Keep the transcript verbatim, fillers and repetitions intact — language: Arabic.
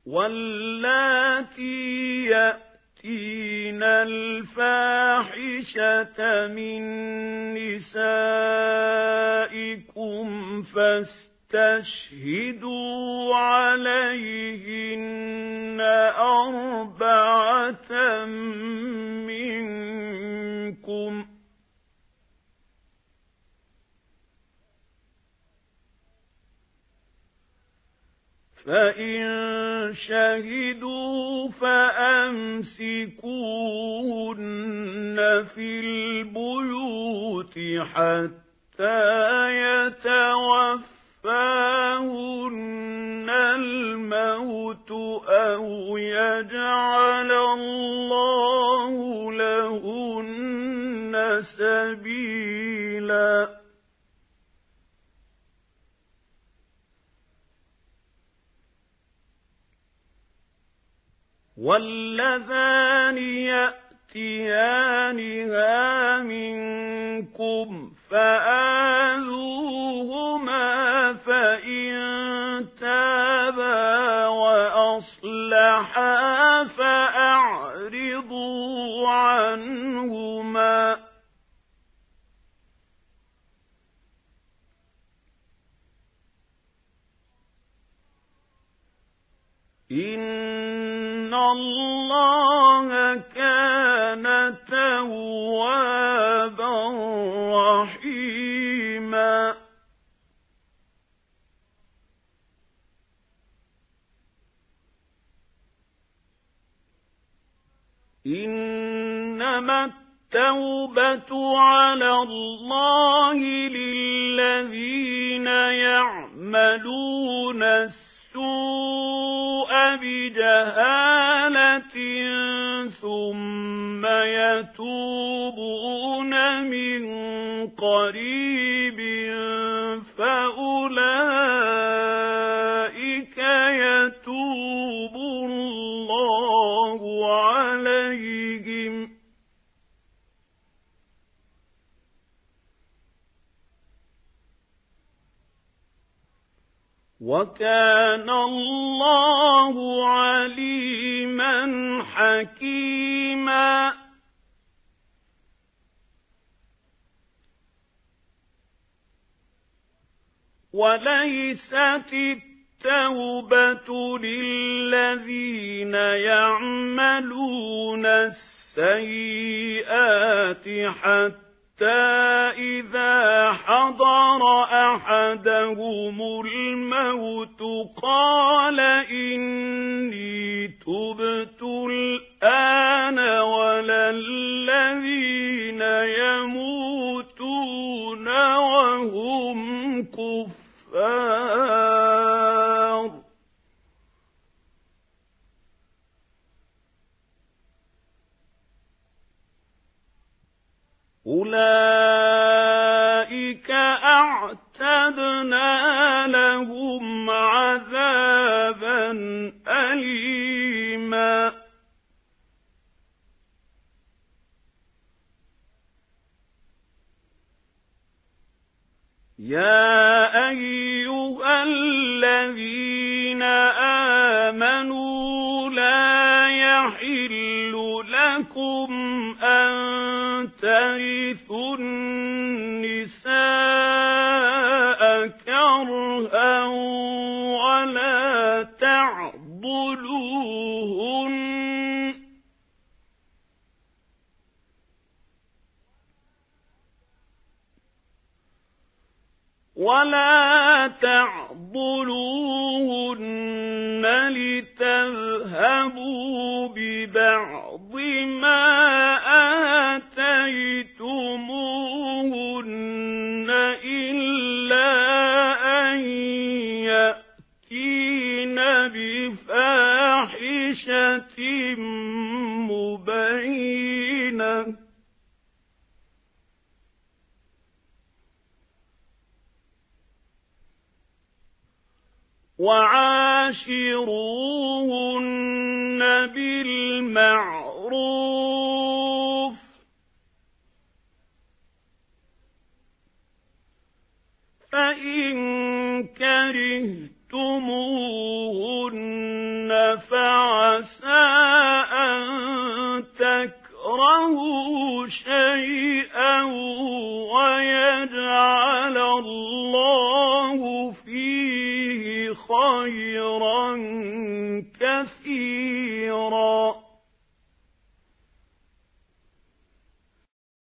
واللاتي يأتين الفاحشة من نسائكم فاستشهدوا عليهن أربعة منكم، فإن شهدوا فأمسكوهن في البيوت حتى يتوفاهن الموت أو يجعل الله لهن سبيلا. واللذان يأتيانها منكم فآذوهما فإن تابا وأصلحا فأعرضوا عنهما، إن الله كان توابا رحيما. إنما التوبة على الله للذين يعملون السوء بجهالة ثم يتوبون من قريب فأولئك يتوب الله عليهم، وكان الله عليما حكيما. وليست التوبة للذين يعملون السيئات حتى إذا حضر أحدهم الموت قال إني تبت الآن ولا الذين يموتون وهم كفار. أولئك أعتدنا لهم عذابا أليما. يا أيها الذين آمنوا لا يحل لكم أن ترثوا النساء كرها ولا تعضلوهن ولا تعضلوهن لتذهبوا ببعض ما آتيتموهن إلا أن يأتين بفاحشة مبينة وعاشروهن بالمعروف فإن كرهتموهن يجعل الله فيه خيرا كثيرا.